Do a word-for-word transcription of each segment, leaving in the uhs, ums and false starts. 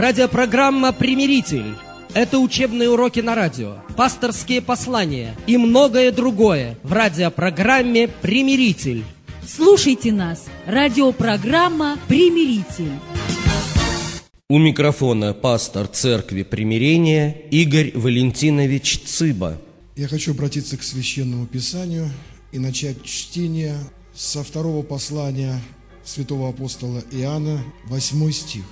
Радиопрограмма «Примиритель». Это учебные уроки на радио, пасторские послания и многое другое в радиопрограмме «Примиритель». Слушайте нас. Радиопрограмма «Примиритель». У микрофона пастор церкви Примирения Игорь Валентинович Цыба. Я хочу обратиться к Священному Писанию и начать чтение со второго послания святого апостола Иоанна, восьмой стих.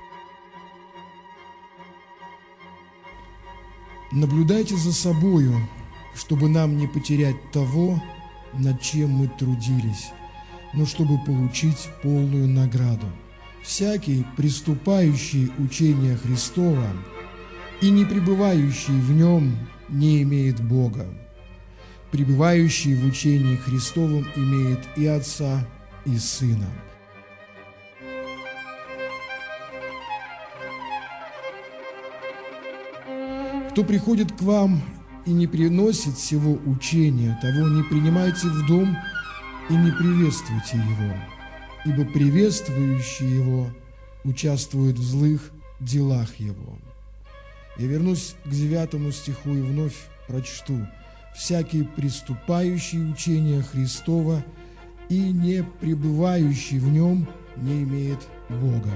«Наблюдайте за собою, чтобы нам не потерять того, над чем мы трудились, но чтобы получить полную награду. Всякий, приступающий учение Христова и не пребывающий в нем, не имеет Бога. Пребывающий в учении Христовом имеет и Отца, и Сына». «Кто приходит к вам и не приносит сего учения, того не принимайте в дом и не приветствуйте его, ибо приветствующий его участвует в злых делах его». Я вернусь к девятому стиху и вновь прочту. «Всякий приступающий учение Христова и не пребывающий в нем не имеет Бога».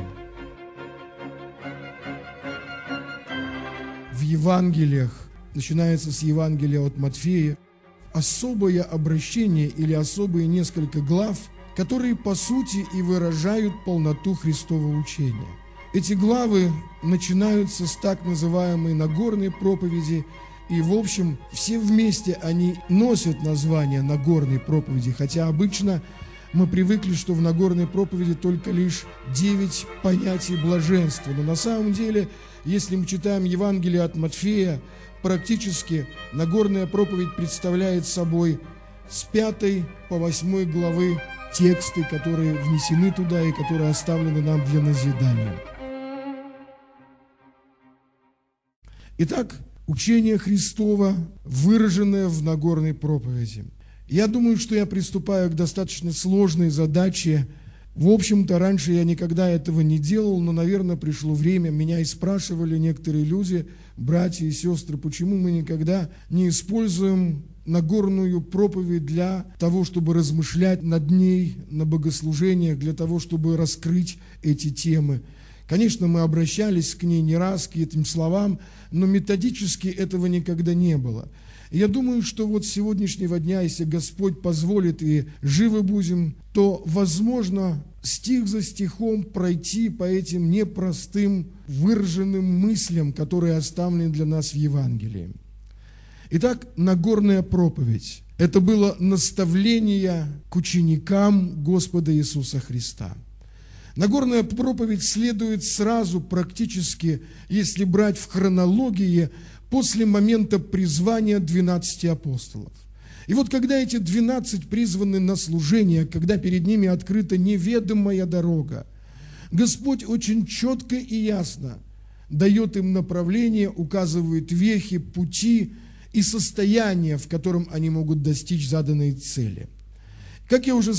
В Евангелиях, начинается с Евангелия от Матфея, особое обращение или особые несколько глав, которые по сути и выражают полноту Христового учения. Эти главы начинаются с так называемой Нагорной проповеди, и, в общем, все вместе они носят название Нагорной проповеди, хотя обычно мы привыкли, что в Нагорной проповеди только лишь девять понятий блаженства. Но на самом деле, если мы читаем Евангелие от Матфея, практически Нагорная проповедь представляет собой с пятой по восьмой главы тексты, которые внесены туда и которые оставлены нам для назидания. Итак, учение Христова, выраженное в Нагорной проповеди. Я думаю, что я приступаю к достаточно сложной задаче. В общем-то, раньше я никогда этого не делал, но, наверное, пришло время. Меня и спрашивали некоторые люди, братья и сестры, почему мы никогда не используем Нагорную проповедь для того, чтобы размышлять над ней на богослужениях, для того, чтобы раскрыть эти темы. Конечно, мы обращались к ней не раз, к этим словам, но методически этого никогда не было. Я думаю, что вот с сегодняшнего дня, если Господь позволит и живы будем, то, возможно, стих за стихом пройти по этим непростым выраженным мыслям, которые оставлены для нас в Евангелии. Итак, Нагорная проповедь – это было наставление к ученикам Господа Иисуса Христа. Нагорная проповедь следует сразу практически, если брать в хронологии, после момента призвания двенадцати апостолов. И вот когда эти двенадцать призваны на служение, когда перед ними открыта неведомая дорога, Господь очень четко и ясно дает им направление, указывает вехи, пути и состояние, в котором они могут достичь заданной цели. Как я уже